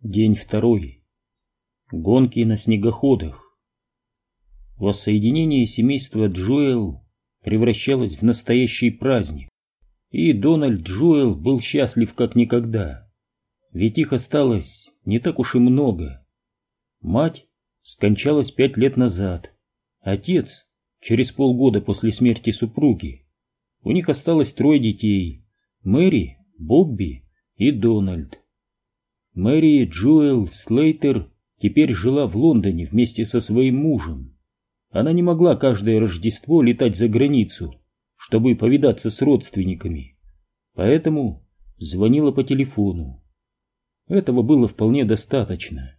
День второй. Гонки на снегоходах. Воссоединение семейства Джоэл превращалось в настоящий праздник, и Дональд Джоэл был счастлив как никогда, ведь их осталось не так уж и много. Мать скончалась 5 лет назад, отец через полгода после смерти супруги. У них осталось 3 детей: Мэри, Бобби и Дональд. Мэри Джоэл Слейтер теперь жила в Лондоне вместе со своим мужем. Она не могла каждое Рождество летать за границу, чтобы повидаться с родственниками, поэтому звонила по телефону. Этого было вполне достаточно.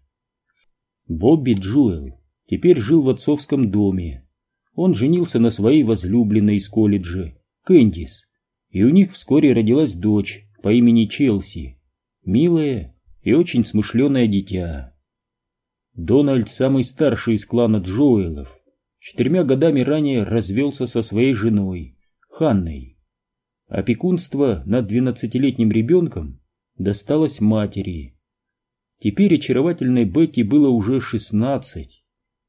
Бобби Джоэл теперь жил в отцовском доме. Он женился на своей возлюбленной из колледжа, Кэндис, и у них вскоре родилась дочь по имени Челси, милая и очень смышленое дитя. Дональд, самый старший из клана Джоэлов, 4 годами ранее развелся со своей женой, Ханной. Опекунство над 12-летним ребенком досталось матери. Теперь очаровательной Бетти было уже 16.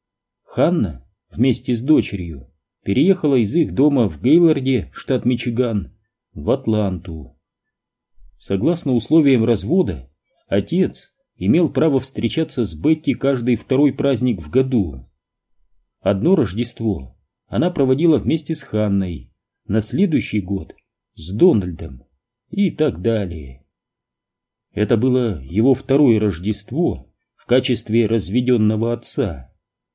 Ханна вместе с дочерью переехала из их дома в Гейлорде, штат Мичиган, в Атланту. Согласно условиям развода, отец имел право встречаться с Бетти каждый второй праздник в году. Одно Рождество она проводила вместе с Ханной, на следующий год с Дональдом и так далее. Это было его 2-е Рождество в качестве разведенного отца.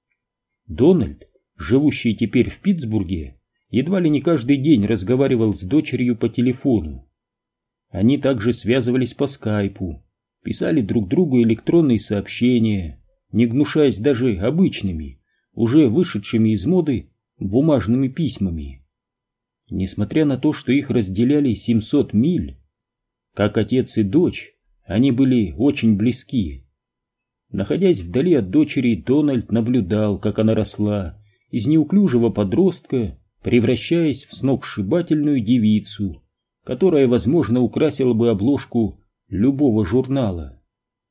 Дональд, живущий теперь в Питтсбурге, едва ли не каждый день разговаривал с дочерью по телефону. Они также связывались по скайпу, писали друг другу электронные сообщения, не гнушаясь даже обычными, уже вышедшими из моды, бумажными письмами. Несмотря на то, что их разделяли 700 миль, как отец и дочь, они были очень близки. Находясь вдали от дочери, Дональд наблюдал, как она росла, из неуклюжего подростка, превращаясь в сногсшибательную девицу, которая, возможно, украсила бы обложку любого журнала.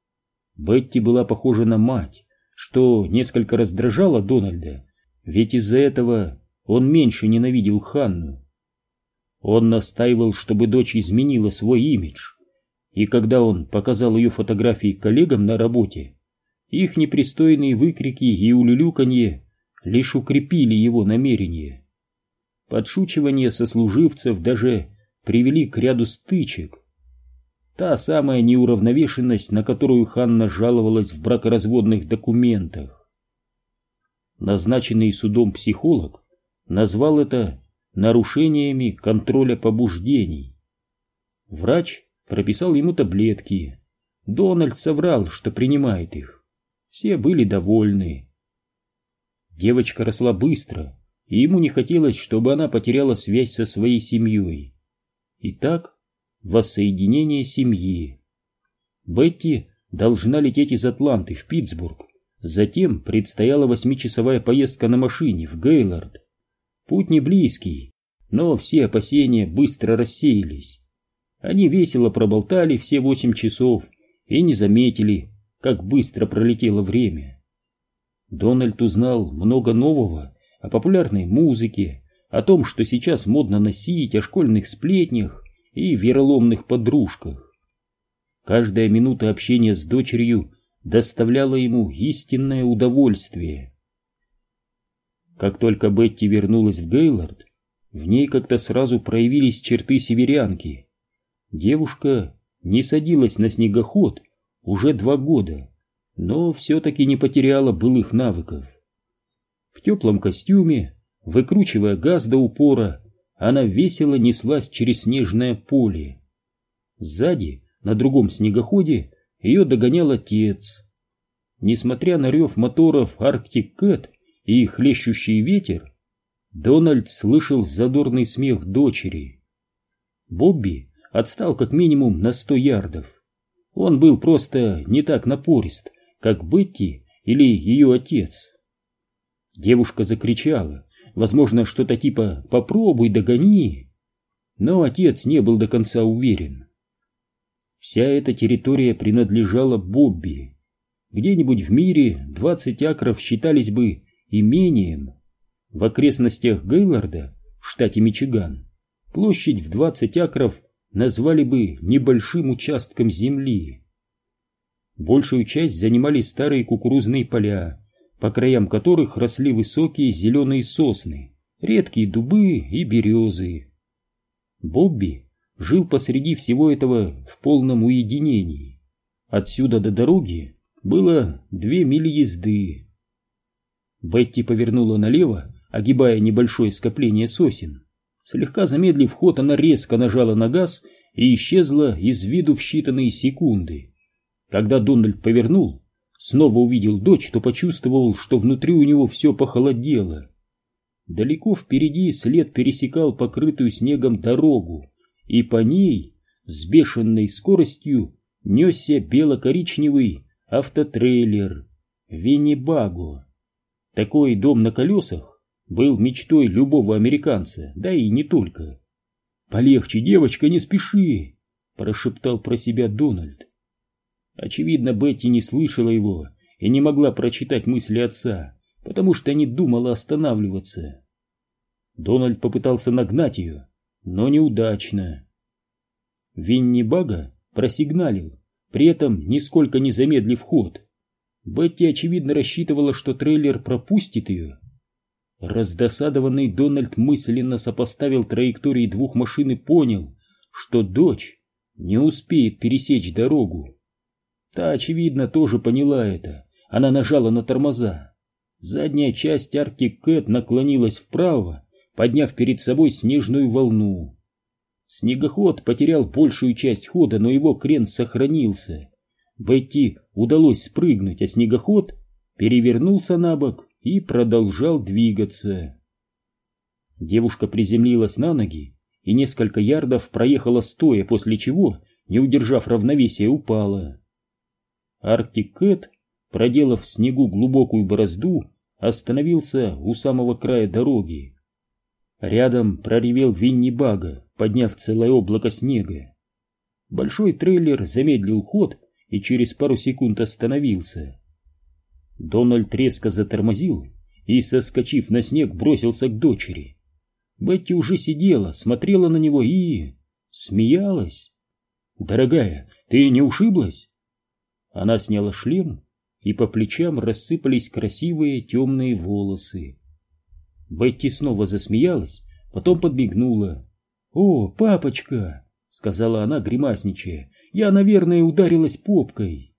Бетти была похожа на мать, что несколько раздражало Дональда, ведь из-за этого он меньше ненавидел Ханну. Он настаивал, чтобы дочь изменила свой имидж, и когда он показал ее фотографии коллегам на работе, их непристойные выкрики и улюлюканье лишь укрепили его намерения. Подшучивания сослуживцев даже привели к ряду стычек. Та самая неуравновешенность, на которую Ханна жаловалась в бракоразводных документах. Назначенный судом психолог назвал это нарушениями контроля побуждений. Врач прописал ему таблетки. Дональд соврал, что принимает их. Все были довольны. Девочка росла быстро, и ему не хотелось, чтобы она потеряла связь со своей семьей. Итак, воссоединение семьи. Бетти должна лететь из Атланты в Питтсбург. Затем предстояла 8-часовая поездка на машине в Гейлорд. Путь не близкий, но все опасения быстро рассеялись. Они весело проболтали все 8 часов и не заметили, как быстро пролетело время. Дональд узнал много нового о популярной музыке, о том, что сейчас модно носить, о школьных сплетнях и вероломных подружках. Каждая минута общения с дочерью доставляла ему истинное удовольствие. Как только Бетти вернулась в Гейлорд, в ней как-то сразу проявились черты северянки. Девушка не садилась на снегоход уже 2 года, но все-таки не потеряла былых навыков. В теплом костюме, выкручивая газ до упора, она весело неслась через снежное поле. Сзади, на другом снегоходе, ее догонял отец. Несмотря на рев моторов Arctic Cat и хлещущий ветер, Дональд слышал задорный смех дочери. Бобби отстал как минимум на 100 ярдов. Он был просто не так напорист, как Бетти или ее отец. Девушка закричала, возможно, что-то типа «попробуй, догони», но отец не был до конца уверен. В Вся эта территория принадлежала Бобби. Где-нибудь в мире 20 акров считались бы имением. В окрестностях Гейлорда, в штате Мичиган, площадь в 20 акров назвали бы небольшим участком земли. Большую часть занимали старые кукурузные поля, по краям которых росли высокие зеленые сосны, редкие дубы и березы. Бобби жил посреди всего этого в полном уединении. Отсюда до дороги было 2 мили езды. Бетти повернула налево, огибая небольшое скопление сосен. Слегка замедлив ход, она резко нажала на газ и исчезла из виду в считанные секунды. Когда Дональд повернул, снова увидел дочь, то почувствовал, что внутри у него все похолодело. Далеко впереди след пересекал покрытую снегом дорогу, и по ней с бешеной скоростью несся бело-коричневый автотрейлер Виннибаго. Такой дом на колесах был мечтой любого американца, да и не только. «Полегче, девочка, не спеши!» — прошептал про себя Дональд. Очевидно, Бетти не слышала его и не могла прочитать мысли отца, потому что не думала останавливаться. Дональд попытался нагнать ее, но неудачно. Виннибаго просигналил, при этом нисколько не замедлив ход. Бетти, очевидно, рассчитывала, что трейлер пропустит ее. Раздосадованный Дональд мысленно сопоставил траектории 2 машин и понял, что дочь не успеет пересечь дорогу. Та, очевидно, тоже поняла это. Она нажала на тормоза. Задняя часть Arctic Cat наклонилась вправо, подняв перед собой снежную волну. Снегоход потерял большую часть хода, но его крен сохранился. Бетти удалось спрыгнуть, а снегоход перевернулся на бок и продолжал двигаться. Девушка приземлилась на ноги и несколько ярдов проехала стоя, после чего, не удержав равновесия, упала. Arctic Cat, проделав в снегу глубокую борозду, остановился у самого края дороги. Рядом проревел Виннибаго, подняв целое облако снега. Большой трейлер замедлил ход и через пару секунд остановился. Дональд резко затормозил и, соскочив на снег, бросился к дочери. Бетти уже сидела, смотрела на него и смеялась. «Дорогая, ты не ушиблась?» Она сняла шлем, и по плечам рассыпались красивые темные волосы. Бетти снова засмеялась, потом подмигнула. «О, папочка!» — сказала она, гримасничая. «Я, наверное, ударилась попкой».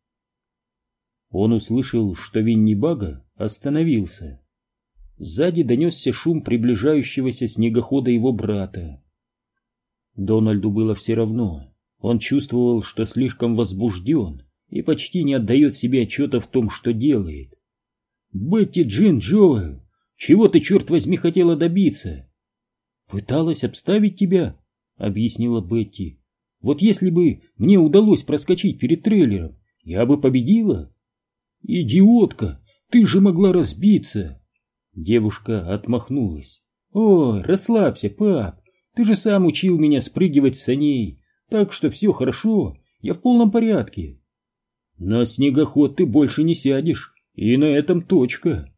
Он услышал, что Виннибаго остановился. Сзади донесся шум приближающегося снегохода его брата. Дональду было все равно. Он чувствовал, что слишком возбужден и почти не отдает себе отчета в том, что делает. «Бетти Джин Джоэл, чего ты, черт возьми, хотела добиться?» «Пыталась обставить тебя», — объяснила Бетти. «Вот если бы мне удалось проскочить перед трейлером, я бы победила». «Идиотка, ты же могла разбиться!» Девушка отмахнулась. «Ой, расслабься, пап, ты же сам учил меня спрыгивать с саней, так что все хорошо, я в полном порядке». «На снегоход ты больше не сядешь, и на этом точка».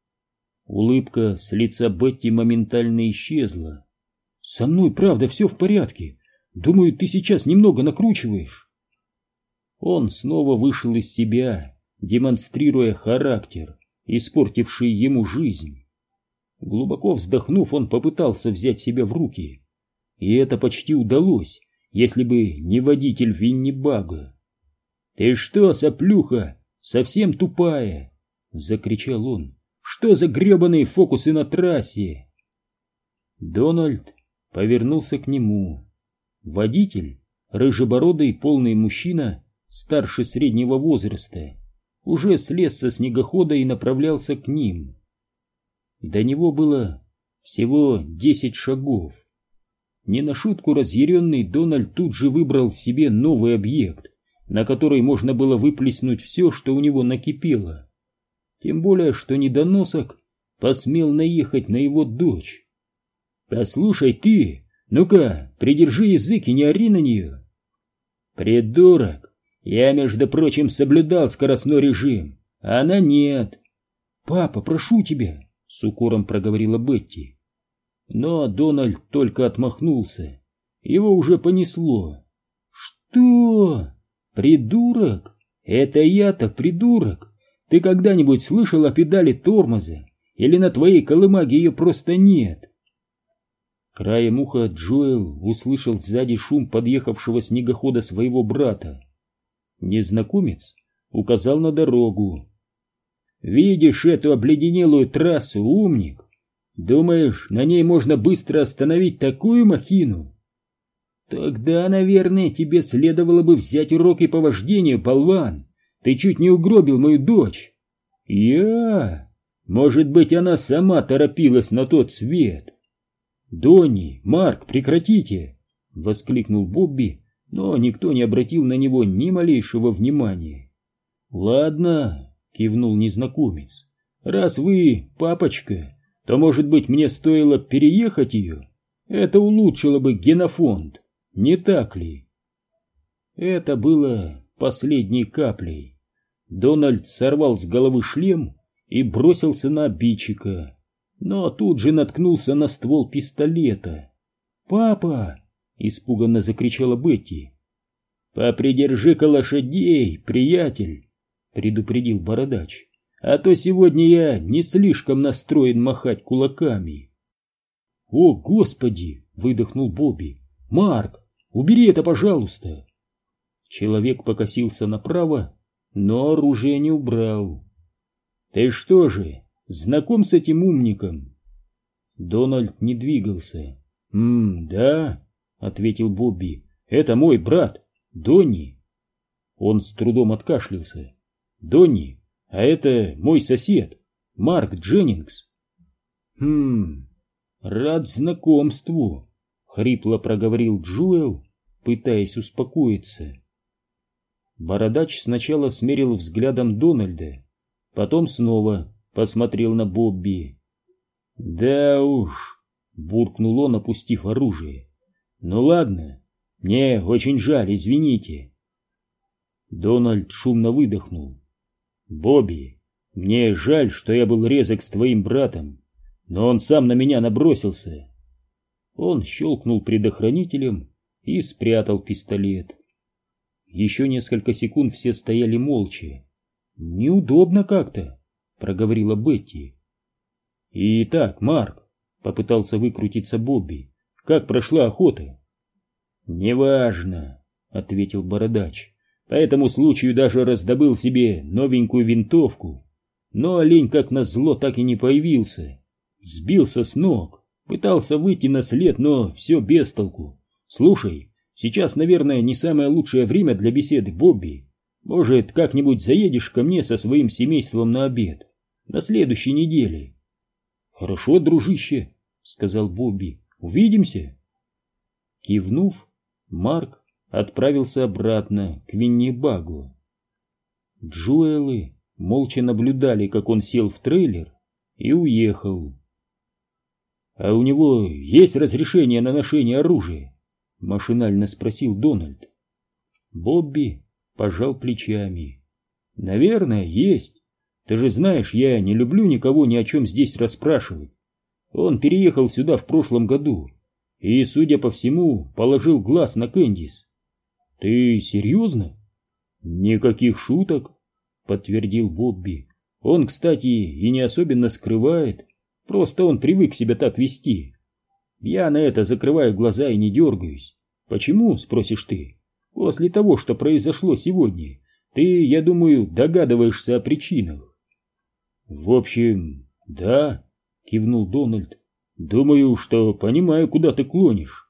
Улыбка с лица Бетти моментально исчезла. «Со мной, правда, все в порядке. Думаю, ты сейчас немного накручиваешь». Он снова вышел из себя, демонстрируя характер, испортивший ему жизнь. Глубоко вздохнув, он попытался взять себя в руки. И это почти удалось, если бы не водитель Виннибаго. «Ты что, соплюха, совсем тупая?» — закричал он. «Что за гребаные фокусы на трассе?» Дональд повернулся к нему. Водитель, рыжебородый полный мужчина, старше среднего возраста, уже слез со снегохода и направлялся к ним. До него было всего 10 шагов. Не на шутку разъяренный Дональд тут же выбрал себе новый объект, на который можно было выплеснуть все, что у него накипело. Тем более, что недоносок посмел наехать на его дочь. «Послушай ты, ну-ка, придержи язык и не ори на нее». Придурок! Я, между прочим, соблюдал скоростной режим, а она нет. Папа, прошу тебя, с укором проговорила Бетти. Но Дональд только отмахнулся. Его уже понесло. Что? Придурок? Это я-то придурок? Ты когда-нибудь слышал о педали тормоза? Или на твоей колымаге ее просто нет? Краем уха Джоэл услышал сзади шум подъехавшего снегохода своего брата. Незнакомец указал на дорогу. «Видишь эту обледенелую трассу, умник? Думаешь, на ней можно быстро остановить такую махину? Тогда, наверное, тебе следовало бы взять уроки по вождению, болван. Ты чуть не угробил мою дочь». «Я? Может быть, она сама торопилась на тот свет?» «Донни, Марк, прекратите!» — воскликнул Бобби, но никто не обратил на него ни малейшего внимания. «Ладно», — кивнул незнакомец, — «раз вы папочка, то, может быть, мне стоило переехать ее? Это улучшило бы генофонд, не так ли?» Это было последней каплей. Дональд сорвал с головы шлем и бросился на обидчика, но тут же наткнулся на ствол пистолета. «Папа!» — испуганно закричала Бетти. «Попридержи-ка лошадей, приятель!» — предупредил бородач. «А то сегодня я не слишком настроен махать кулаками». «О, Господи!» — выдохнул Бобби. «Марк, убери это, пожалуйста!» Человек покосился направо, но оружие не убрал. «Ты что же, знаком с этим умником?» Дональд не двигался. «Да», — ответил Бобби, — «это мой брат, Донни». Он с трудом откашлялся. «Донни, а это мой сосед, Марк Дженнингс». «Рад знакомству», — хрипло проговорил Джоэл, пытаясь успокоиться. Бородач сначала смерил взглядом Дональда, потом снова посмотрел на Бобби. «Да уж», — буркнул он, опустив оружие. «Ну ладно, мне очень жаль, извините». Дональд шумно выдохнул. «Бобби, мне жаль, что я был резок с твоим братом, но он сам на меня набросился». Он щелкнул предохранителем и спрятал пистолет. Еще несколько секунд все стояли молча. «Неудобно как-то», — проговорила Бетти. «Итак, Марк», — попытался выкрутиться Бобби, — «как прошла охота?» «Неважно», — ответил бородач. «По этому случаю даже раздобыл себе новенькую винтовку. Но олень, как назло, так и не появился. Сбился с ног, пытался выйти на след, но все без толку. Слушай, сейчас, наверное, не самое лучшее время для беседы, Бобби. Может, как-нибудь заедешь ко мне со своим семейством на обед? На следующей неделе». «Хорошо, дружище», — сказал Бобби. «Увидимся». Кивнув, Марк отправился обратно к Виннибагу. Джоэлы молча наблюдали, как он сел в трейлер и уехал. «А у него есть разрешение на ношение оружия?» — машинально спросил Дональд. Бобби пожал плечами. «Наверное, есть. Ты же знаешь, я не люблю никого ни о чем здесь расспрашивать. Он переехал сюда в прошлом году и, судя по всему, положил глаз на Кэндис». «Ты серьезно?» «Никаких шуток», — подтвердил Бобби. «Он, кстати, и не особенно скрывает, просто он привык себя так вести. Я на это закрываю глаза и не дергаюсь. Почему, спросишь ты? После того, что произошло сегодня, ты, я думаю, догадываешься о причинах». «В общем, да», — кивнул Дональд. «Думаю, что понимаю, куда ты клонишь».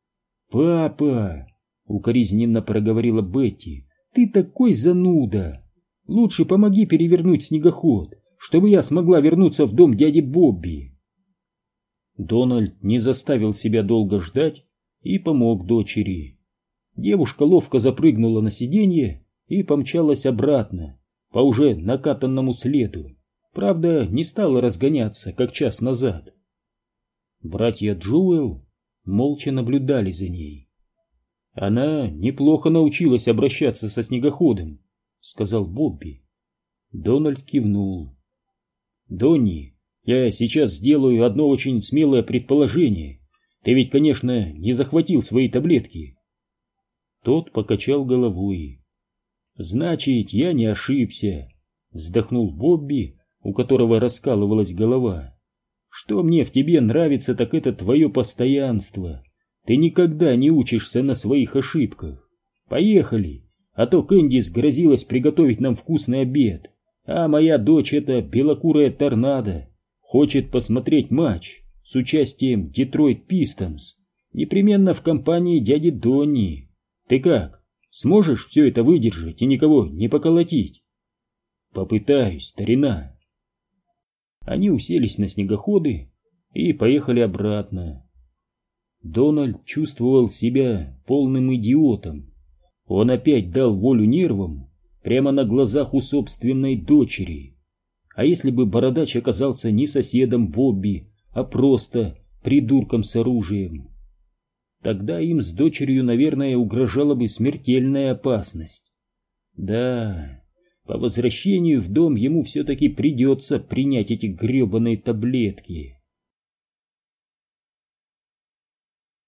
«Папа», — укоризненно проговорила Бетти, — «ты такой зануда. Лучше помоги перевернуть снегоход, чтобы я смогла вернуться в дом дяди Бобби». Дональд не заставил себя долго ждать и помог дочери. Девушка ловко запрыгнула на сиденье и помчалась обратно по уже накатанному следу. Правда, не стала разгоняться, как час назад. Братья Джоэл молча наблюдали за ней. Она неплохо научилась обращаться со снегоходом, сказал Бобби. Дональд кивнул. Донни, я сейчас сделаю одно очень смелое предположение. Ты ведь, конечно, не захватил свои таблетки. Тот покачал головой. Значит, я не ошибся, вздохнул Бобби, у которого раскалывалась голова. Что мне в тебе нравится, так это твое постоянство. Ты никогда не учишься на своих ошибках. Поехали, а то Кэндис грозилась приготовить нам вкусный обед, а моя дочь, эта белокурая торнадо, хочет посмотреть матч с участием Детройт Пистонс, непременно в компании дяди Донни. Ты как, сможешь все это выдержать и никого не поколотить? Попытаюсь, старина. Они уселись на снегоходы и поехали обратно. Дональд чувствовал себя полным идиотом. Он опять дал волю нервам прямо на глазах у собственной дочери. А если бы бородач оказался не соседом Бобби, а просто придурком с оружием? Тогда им с дочерью, наверное, угрожала бы смертельная опасность. Да, по возвращению в дом ему все-таки придется принять эти гребаные таблетки.